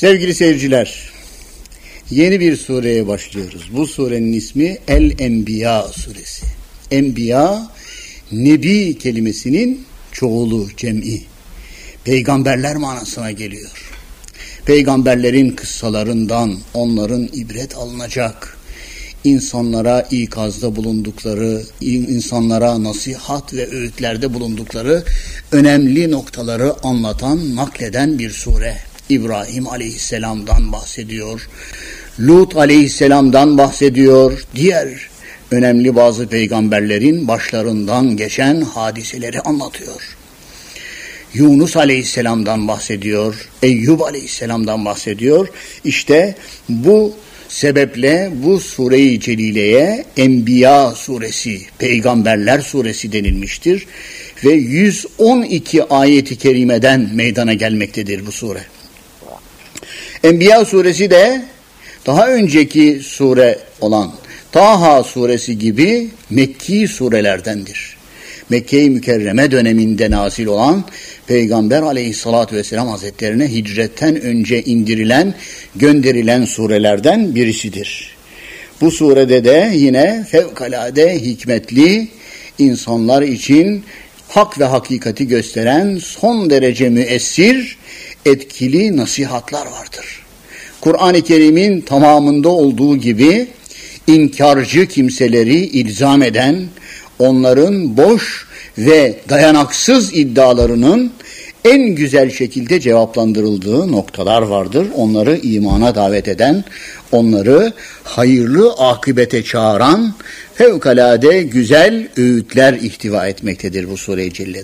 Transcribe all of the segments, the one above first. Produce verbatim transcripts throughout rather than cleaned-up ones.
Sevgili seyirciler, yeni bir sureye başlıyoruz. Bu surenin ismi El-Enbiya suresi. Enbiya, nebi kelimesinin çoğulu, cem'i. Peygamberler manasına geliyor. Peygamberlerin kıssalarından onların ibret alınacak, insanlara ikazda bulundukları, insanlara nasihat ve öğütlerde bulundukları önemli noktaları anlatan, nakleden bir sure. İbrahim aleyhisselamdan bahsediyor, Lut aleyhisselamdan bahsediyor, diğer önemli bazı peygamberlerin başlarından geçen hadiseleri anlatıyor. Yunus aleyhisselamdan bahsediyor, Eyyub aleyhisselamdan bahsediyor. İşte bu sebeple bu sure-i celileye Enbiya suresi, Peygamberler suresi denilmiştir. Ve yüz on iki ayeti kerimeden meydana gelmektedir bu sure. Enbiya suresi de daha önceki sure olan Taha suresi gibi Mekki surelerdendir. Mekke-i Mükerreme döneminde nazil olan Peygamber aleyhissalatü vesselam hazretlerine hicretten önce indirilen, gönderilen surelerden birisidir. Bu surede de yine fevkalade hikmetli, insanlar için hak ve hakikati gösteren son derece müessir, etkili nasihatlar vardır. Kur'an-ı Kerim'in tamamında olduğu gibi inkarcı kimseleri ilzam eden, onların boş ve dayanaksız iddialarının en güzel şekilde cevaplandırıldığı noktalar vardır. Onları imana davet eden, onları hayırlı akıbete çağıran fevkalade güzel öğütler ihtiva etmektedir bu sure-i cellede.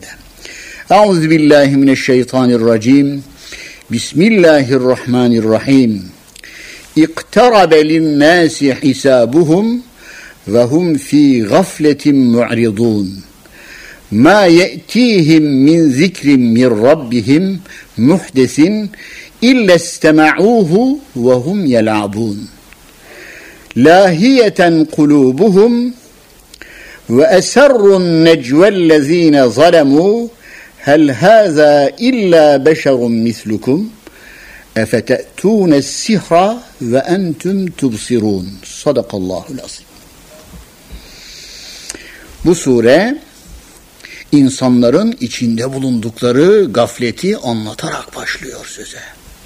Euzubillahimineşşeytanirracim. Bismillahirrahmanirrahim. İktarabe linnâsi hisâbuhum ve hum fî gafletin mu'ridûn. Ma ye'tîhim min zikrin min rabbihim muhdesin illa istema'ûhu ve hum yel'abûn. Lahiyeten kulubuhum ve eserrun necvellezîne zalemû hel hâzâ illa beşerun mislukum efete'tûnes sihra ve entüm tubsirûn. Sadakallahul azim. Bu sure insanların içinde bulundukları gafleti anlatarak başlıyor söze.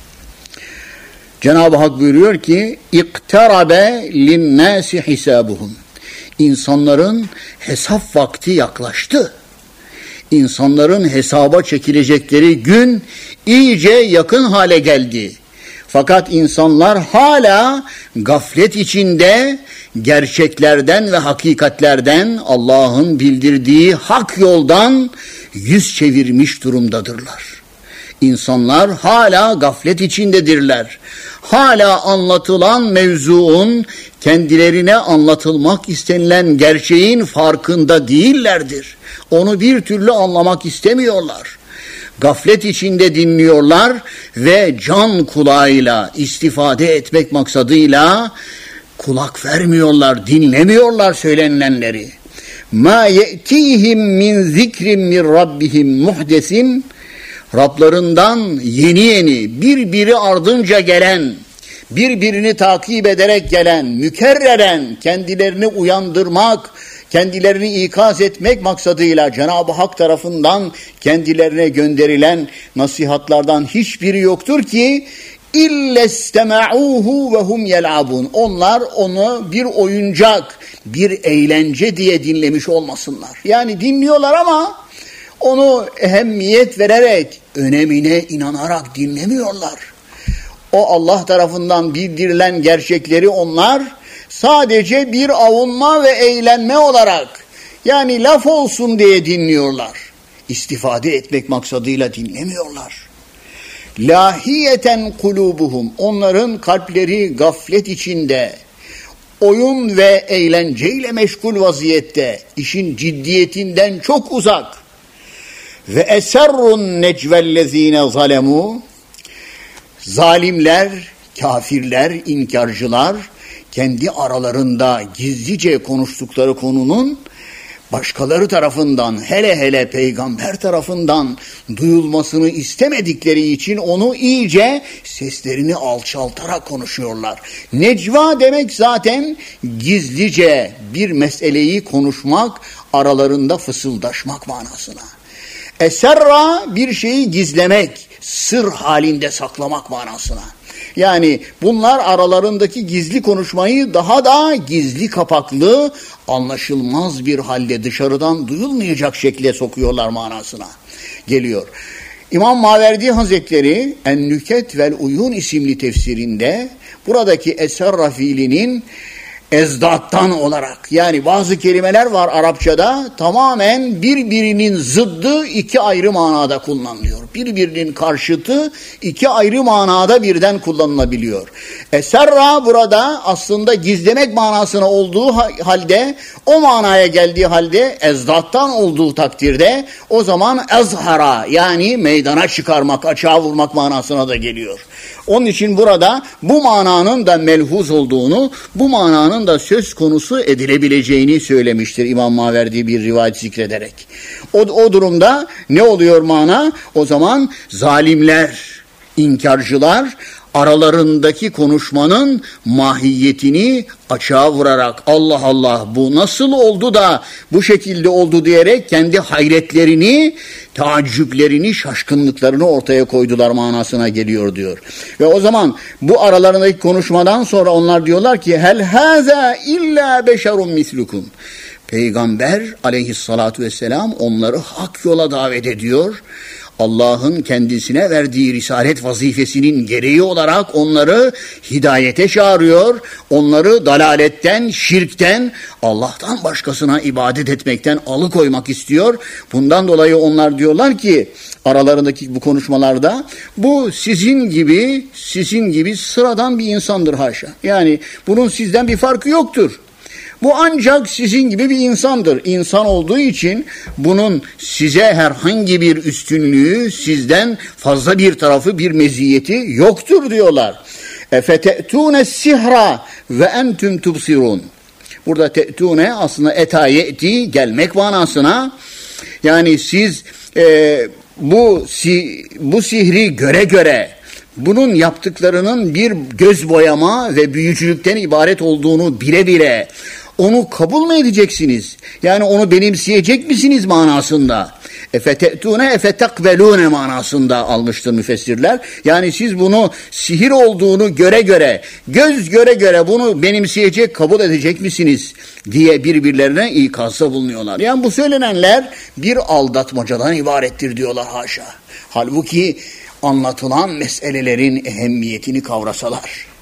Cenab-ı Hak buyuruyor ki İktarabe linnâsi hisâbuhum. İnsanların hesap vakti yaklaştı. İnsanların hesaba çekilecekleri gün iyice yakın hale geldi. Fakat insanlar hala gaflet içinde gerçeklerden ve hakikatlerden, Allah'ın bildirdiği hak yoldan yüz çevirmiş durumdadırlar. İnsanlar hala gaflet içindedirler. Hala anlatılan mevzuun, kendilerine anlatılmak istenilen gerçeğin farkında değillerdir. Onu bir türlü anlamak istemiyorlar. Gaflet içinde dinliyorlar ve can kulağıyla istifade etmek maksadıyla kulak vermiyorlar, dinlemiyorlar söylenilenleri. Ma ye'tihim min zikrin min rabbihim muhdesin. Rablarından yeni yeni birbiri ardınca gelen, birbirini takip ederek gelen, mükerreren, kendilerini uyandırmak, kendilerini ikaz etmek maksadıyla Cenab-ı Hak tarafından kendilerine gönderilen nasihatlardan hiçbiri yoktur ki illestema'uhu ve hum yel'abun. Onlar onu bir oyuncak, bir eğlence diye dinlemiş olmasınlar. Yani dinliyorlar ama onu ehemmiyet vererek, önemine inanarak dinlemiyorlar. O Allah tarafından bildirilen gerçekleri onlar sadece bir avunma ve eğlenme olarak, yani laf olsun diye dinliyorlar. İstifade etmek maksadıyla dinlemiyorlar. Lahiyeten kulubuhum. Onların kalpleri gaflet içinde, oyun ve eğlenceyle meşgul vaziyette, işin ciddiyetinden çok uzak. Ve eserrun necvellezine zalemû. Zalimler, kafirler, inkarcılar kendi aralarında gizlice konuştukları konunun başkaları tarafından, hele hele peygamber tarafından duyulmasını istemedikleri için onu iyice seslerini alçaltarak konuşuyorlar. Necva demek zaten gizlice bir meseleyi konuşmak, aralarında fısıldaşmak manasına. Eserra bir şeyi gizlemek, sır halinde saklamak manasına. Yani bunlar aralarındaki gizli konuşmayı daha da gizli kapaklı, anlaşılmaz bir halde dışarıdan duyulmayacak şekle sokuyorlar manasına geliyor. İmam Maverdi Hazretleri En-Nüket vel Uyun isimli tefsirinde buradaki eserra fiilinin ezdattan olarak, yani bazı kelimeler var Arapçada tamamen birbirinin zıddı iki ayrı manada kullanılıyor. Birbirinin karşıtı iki ayrı manada birden kullanılabiliyor. Eserra burada aslında gizlemek manasına olduğu halde, o manaya geldiği halde ezdattan olduğu takdirde o zaman ezhara, yani meydana çıkarmak, açığa vurmak manasına da geliyor. Onun için burada bu mananın da melhuz olduğunu, bu mananın da söz konusu edilebileceğini söylemiştir İmam Maverdi bir rivayet zikrederek. O, o durumda ne oluyor mana? O zaman zalimler, inkarcılar aralarındaki konuşmanın mahiyetini açığa vurarak Allah Allah bu nasıl oldu da bu şekilde oldu diyerek kendi hayretlerini, taaccüplerini, şaşkınlıklarını ortaya koydular manasına geliyor diyor. Ve o zaman bu aralarındaki konuşmadan sonra onlar diyorlar ki hel haza illa beşerun mislukum. Peygamber aleyhissalatu vesselam onları hak yola davet ediyor. Allah'ın kendisine verdiği risalet vazifesinin gereği olarak onları hidayete çağırıyor, onları dalaletten, şirkten, Allah'tan başkasına ibadet etmekten alıkoymak istiyor. Bundan dolayı onlar diyorlar ki aralarındaki bu konuşmalarda bu sizin gibi, sizin gibi sıradan bir insandır haşa. Yani bunun sizden bir farkı yoktur. Bu ancak sizin gibi bir insandır. İnsan olduğu için bunun size herhangi bir üstünlüğü, sizden fazla bir tarafı, bir meziyeti yoktur diyorlar. Efete'tûne sihra ve entüm tubsirun. Burada te'tûne aslında etayeti, gelmek manasına. Yani siz e, bu si, bu sihri göre göre, bunun yaptıklarının bir göz boyama ve büyücülükten ibaret olduğunu bile bile onu kabul mü edeceksiniz? Yani onu benimseyecek misiniz manasında? Efete'tûne efetekbelûne manasında almıştır müfessirler. Yani siz bunu sihir olduğunu göre göre, göz göre göre bunu benimseyecek, kabul edecek misiniz diye birbirlerine ikazda bulunuyorlar. Yani bu söylenenler bir aldatmacadan ibarettir diyorlar haşa. Halbuki anlatılan meselelerin ehemmiyetini kavrasalar,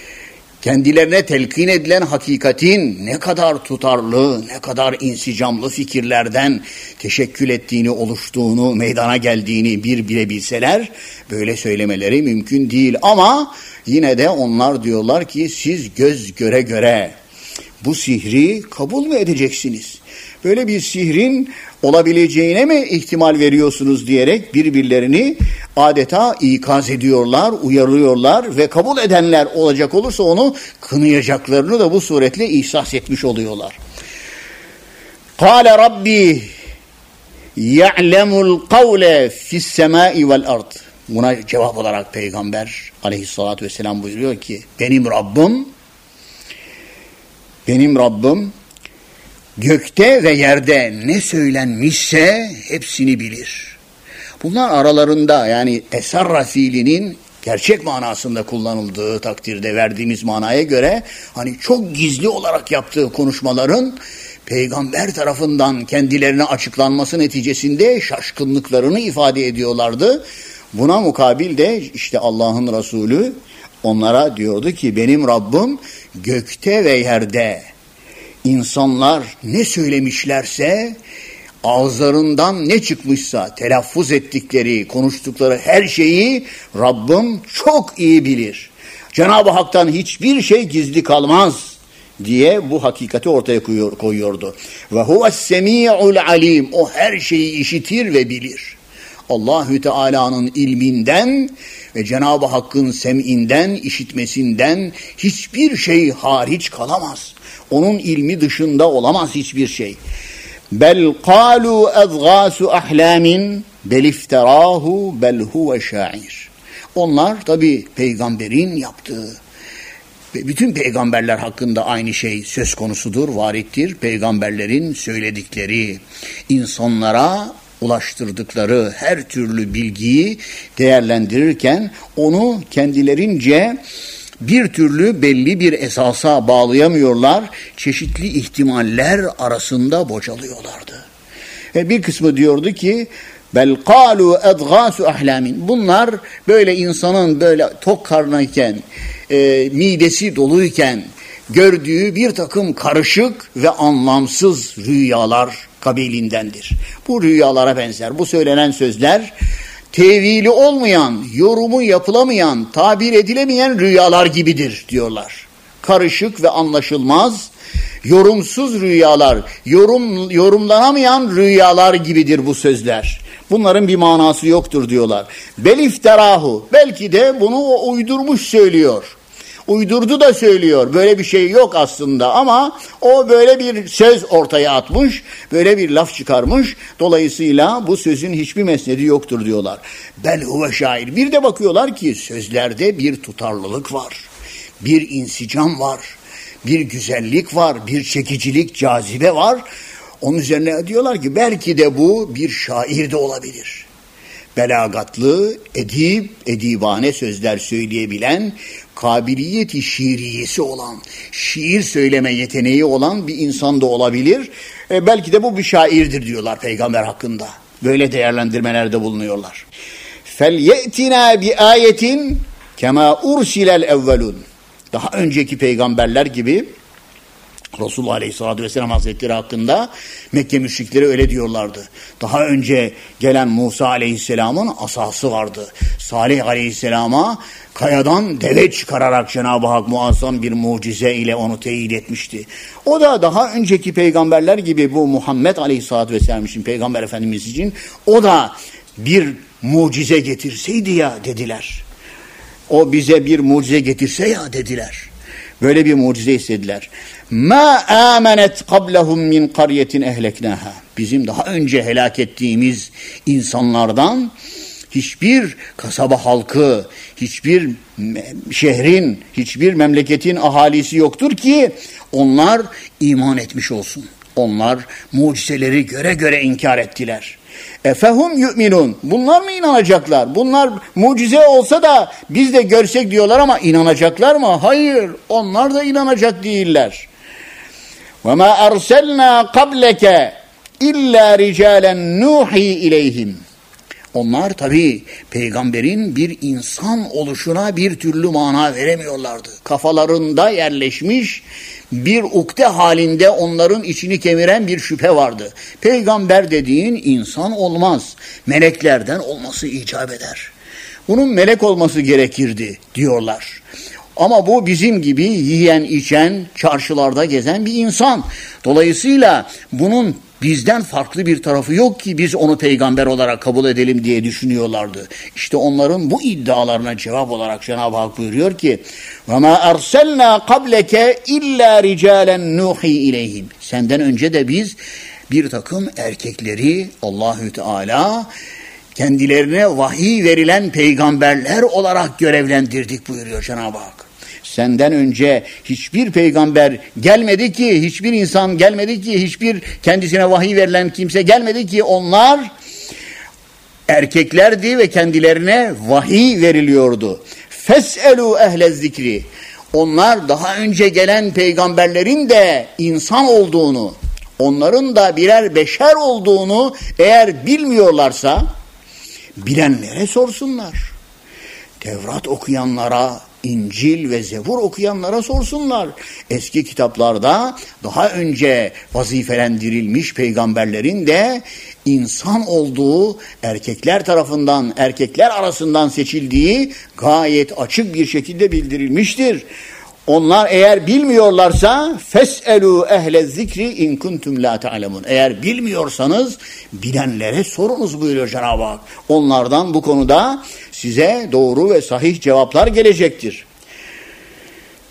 kendilerine telkin edilen hakikatin ne kadar tutarlı, ne kadar insicamlı fikirlerden teşekkül ettiğini, oluştuğunu, meydana geldiğini bir bile bilseler, böyle söylemeleri mümkün değil. Ama yine de onlar diyorlar ki siz göz göre göre bu sihri kabul mü edeceksiniz? Böyle bir sihrin olabileceğine mi ihtimal veriyorsunuz diyerek birbirlerini adeta ikaz ediyorlar, uyarıyorlar ve kabul edenler olacak olursa onu kınayacaklarını da bu suretle ihsas etmiş oluyorlar. Kâle Rabbi ya'lemul kavle fissemâi vel ard. Buna cevap olarak Peygamber aleyhissalatü vesselam buyuruyor ki benim Rabbim, benim Rabbim gökte ve yerde ne söylenmişse hepsini bilir. Bunlar aralarında, yani esarra fiilinin gerçek manasında kullanıldığı takdirde verdiğimiz manaya göre hani çok gizli olarak yaptığı konuşmaların Peygamber tarafından kendilerine açıklanması neticesinde şaşkınlıklarını ifade ediyorlardı. Buna mukabil de işte Allah'ın Resulü onlara diyordu ki benim Rabbim gökte ve yerde İnsanlar ne söylemişlerse, ağızlarından ne çıkmışsa, telaffuz ettikleri, konuştukları her şeyi Rabbim çok iyi bilir. Cenab-ı Hak'tan hiçbir şey gizli kalmaz diye bu hakikati ortaya koyuyordu. Ve huves-semî'ul alim. O her şeyi işitir ve bilir. Allahü Teala'nın ilminden ve Cenab-ı Hakk'ın sem'inden, işitmesinden hiçbir şey hariç kalamaz. Onun ilmi dışında olamaz hiçbir şey. Bel kalu ezgasu ahlamin bel ifterahu bel huve şair. Onlar tabi peygamberin yaptığı ve bütün peygamberler hakkında aynı şey söz konusudur, varittir. Peygamberlerin söyledikleri, insanlara ulaştırdıkları her türlü bilgiyi değerlendirirken onu kendilerince bir türlü belli bir esasa bağlayamıyorlar. Çeşitli ihtimaller arasında bocalıyorlardı. Ve bir kısmı diyordu ki bel kalu edgasu ahlamin. Bunlar böyle insanın böyle tok karnıyken, e, midesi doluyken gördüğü bir takım karışık ve anlamsız rüyalar kabilindendir. Bu rüyalara benzer. Bu söylenen sözler tevili olmayan, yorumu yapılamayan, tabir edilemeyen rüyalar gibidir diyorlar. Karışık ve anlaşılmaz, yorumsuz rüyalar, yorum, yorumlanamayan rüyalar gibidir bu sözler. Bunların bir manası yoktur diyorlar. Bel ifterahu, belki de bunu o uydurmuş söylüyor. Uydurdu da söylüyor. Böyle bir şey yok aslında ama o böyle bir söz ortaya atmış, böyle bir laf çıkarmış. Dolayısıyla bu sözün hiçbir mesnedi yoktur diyorlar. Bel huve şair. Bir de bakıyorlar ki sözlerde bir tutarlılık var. Bir insicam var. Bir güzellik var. Bir çekicilik, cazibe var. Onun üzerine diyorlar ki belki de bu bir şair de olabilir. Belagatlı, edip, edibane sözler söyleyebilen, kabiliyeti şiiriyesi olan, şiir söyleme yeteneği olan bir insan da olabilir. E, belki de bu bir şairdir diyorlar peygamber hakkında. Böyle değerlendirmelerde bulunuyorlar. فَلْيَأْتِنَا بِآيَةٍ كَمَا اُرْسِلَ الْاَوَّلُونَ. Daha önceki peygamberler gibi Resulullah Aleyhisselatü Vesselam Hazretleri hakkında Mekke müşrikleri öyle diyorlardı. Daha önce gelen Musa Aleyhisselam'ın asası vardı. Salih Aleyhisselam'a kayadan deve çıkararak Cenab-ı Hak muazzam bir mucize ile onu teyit etmişti. O da daha önceki peygamberler gibi bu Muhammed Aleyhisselatü Vesselam için, Peygamber Efendimiz için o da bir mucize getirseydi ya dediler. O bize bir mucize getirse ya dediler. Böyle bir mucize istediler. Ma amenet qablahum min qaryetin ehleknaha. Bizim daha önce helak ettiğimiz insanlardan hiçbir kasaba halkı, hiçbir şehrin, hiçbir memleketin ahalisi yoktur ki onlar iman etmiş olsun. Onlar mucizeleri göre göre inkar ettiler. Efehum yu'minun. Bunlar mı inanacaklar? Bunlar mucize olsa da biz de görsek diyorlar ama inanacaklar mı? Hayır. Onlar da inanacak değiller. Ve ma erselna qableke illa ricalen nuhi ileyhim. Onlar tabii peygamberin bir insan oluşuna bir türlü mana veremiyorlardı. Kafalarında yerleşmiş bir ukde halinde onların içini kemiren bir şüphe vardı. Peygamber dediğin insan olmaz. Meleklerden olması icap eder. Bunun melek olması gerekirdi diyorlar. Ama bu bizim gibi yiyen, içen, çarşılarda gezen bir insan. Dolayısıyla bunun bizden farklı bir tarafı yok ki biz onu peygamber olarak kabul edelim diye düşünüyorlardı. İşte onların bu iddialarına cevap olarak Cenab-ı Hak buyuruyor ki وَمَا أَرْسَلْنَا قَبْلَكَ اِلَّا رِجَالًا نُوحِي اِلَيْهِمْ. Senden önce de biz bir takım erkekleri Allahü Teala kendilerine vahiy verilen peygamberler olarak görevlendirdik buyuruyor Cenab-ı Hak. Senden önce hiçbir peygamber gelmedi ki, hiçbir insan gelmedi ki, hiçbir kendisine vahiy verilen kimse gelmedi ki onlar erkeklerdi ve kendilerine vahiy veriliyordu. Fes'elû ehle zikri. Onlar daha önce gelen peygamberlerin de insan olduğunu, onların da birer beşer olduğunu eğer bilmiyorlarsa bilenlere sorsunlar. Tevrat okuyanlara, İncil ve Zebur okuyanlara sorsunlar. Eski kitaplarda daha önce vazifelendirilmiş peygamberlerin de insan olduğu, erkekler tarafından, erkekler arasından seçildiği gayet açık bir şekilde bildirilmiştir. Onlar eğer bilmiyorlarsa fes'elû ehle zikri in kuntum la ta'lemun. Eğer bilmiyorsanız bilenlere sorunuz buyuruyor Cenab-ı Hak. Onlardan bu konuda size doğru ve sahih cevaplar gelecektir.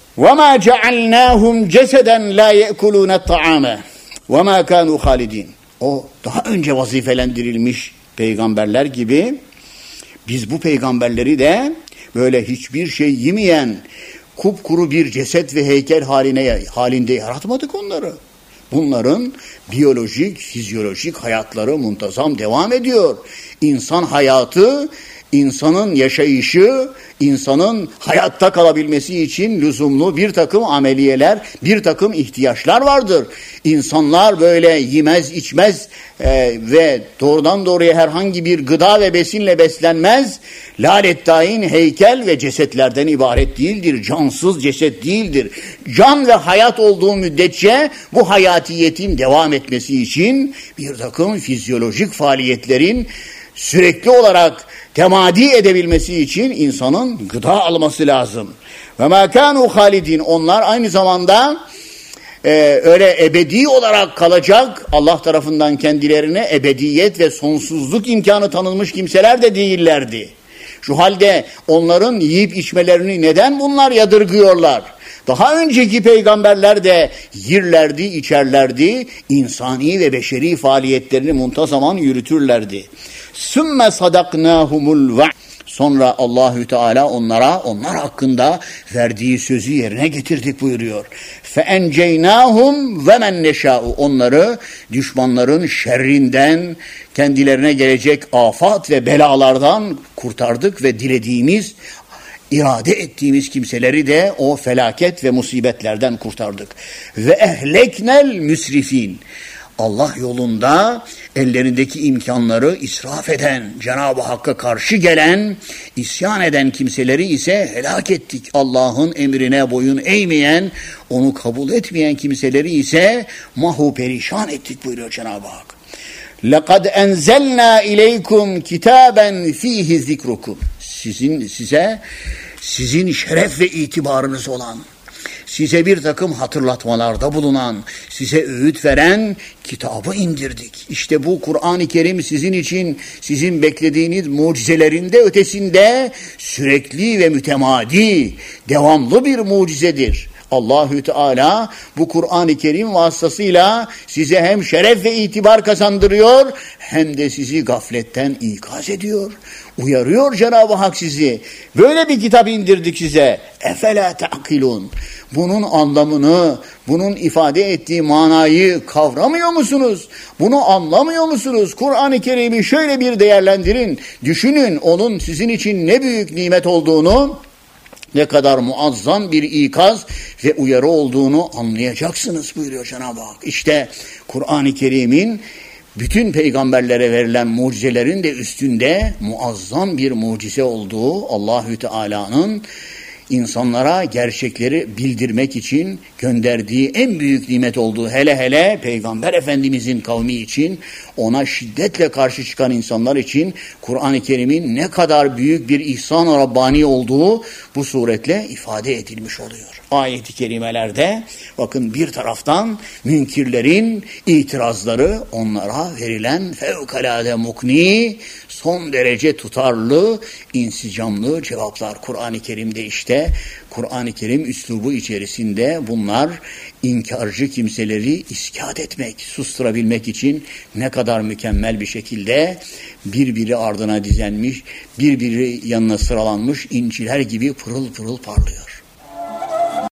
وَمَا جَعَلْنَاهُمْ جَسَدًا لَا يَأْكُلُونَ الطَّعَامَ وَمَا كَانُوا خَالِدِينَ. o daha önce vazifelendirilmiş peygamberler gibi biz bu peygamberleri de böyle hiçbir şey yemeyen kupkuru bir ceset ve heykel haline halinde yaratmadık onları. Bunların biyolojik, fizyolojik hayatları muntazam devam ediyor. İnsan hayatı, insanın yaşayışı, insanın hayatta kalabilmesi için lüzumlu bir takım ameliyeler, bir takım ihtiyaçlar vardır. İnsanlar böyle yemez, içmez e, ve doğrudan doğruya herhangi bir gıda ve besinle beslenmez. Lalettayin heykel ve cesetlerden ibaret değildir. Cansız ceset değildir. Can ve hayat olduğu müddetçe bu hayatiyetin devam etmesi için bir takım fizyolojik faaliyetlerin sürekli olarak temadi edebilmesi için insanın gıda alması lazım. Ve mâ kânû halidin, onlar aynı zamanda e, öyle ebedi olarak kalacak, Allah tarafından kendilerine ebediyet ve sonsuzluk imkanı tanınmış kimseler de değillerdi. Şu halde onların yiyip içmelerini neden bunlar yadırgıyorlar? Daha önceki peygamberler de yirlerdi, içerlerdi, insani ve beşeri faaliyetlerini muntazaman yürütürlerdi. Sümme sadaknahumul vaad. Sonra Allahü Teala onlara, onlar hakkında verdiği sözü yerine getirdik buyuruyor. Fe enceynahum ve men neşâ'u. Onları düşmanların şerrinden, kendilerine gelecek afat ve belalardan kurtardık ve dilediğimiz, irade ettiğimiz kimseleri de o felaket ve musibetlerden kurtardık. Ve ehleknel müsrifin. Allah yolunda ellerindeki imkanları israf eden, Cenab-ı Hakk'a karşı gelen, isyan eden kimseleri ise helak ettik. Allah'ın emrine boyun eğmeyen, onu kabul etmeyen kimseleri ise mahu perişan ettik buyuruyor Cenab-ı Hak. لَقَدْ اَنْزَلْنَا اِلَيْكُمْ كِتَابًا ف۪يهِ ذِكْرُكُمْ. Sizin, size, sizin şeref ve itibarınız olan, size bir takım hatırlatmalarda bulunan, size öğüt veren kitabı indirdik. İşte bu Kur'an-ı Kerim sizin için, sizin beklediğiniz mucizelerinde ötesinde sürekli ve mütemadi, devamlı bir mucizedir. Allahü Teala bu Kur'an-ı Kerim vasıtasıyla size hem şeref ve itibar kazandırıyor, hem de sizi gafletten ikaz ediyor. Uyarıyor Cenab-ı Hak sizi. Böyle bir kitap indirdik size. Efela ta'kilun. Bunun anlamını, bunun ifade ettiği manayı kavramıyor musunuz? Bunu anlamıyor musunuz? Kur'an-ı Kerim'i şöyle bir değerlendirin. Düşünün onun sizin için ne büyük nimet olduğunu, ne kadar muazzam bir ikaz ve uyarı olduğunu anlayacaksınız buyuruyor Cenab-ı Hak. İşte Kur'an-ı Kerim'in bütün peygamberlere verilen mucizelerin de üstünde muazzam bir mucize olduğu, Allahü Teala'nın insanlara gerçekleri bildirmek için gönderdiği en büyük nimet olduğu, hele hele Peygamber Efendimizin kavmi için, ona şiddetle karşı çıkan insanlar için Kur'an-ı Kerim'in ne kadar büyük bir ihsan-ı Rabbani olduğu bu suretle ifade edilmiş oluyor. Ayet-i kerimelerde bakın, bir taraftan münkirlerin itirazları, onlara verilen fevkalade mukni, son derece tutarlı, insicamlı cevaplar. Kur'an-ı Kerim'de işte Kur'an-ı Kerim üslubu içerisinde bunlar inkarcı kimseleri iskat etmek, susturabilmek için ne kadar mükemmel bir şekilde birbiri ardına dizenmiş, birbiri yanına sıralanmış inciler gibi pırıl pırıl parlıyor.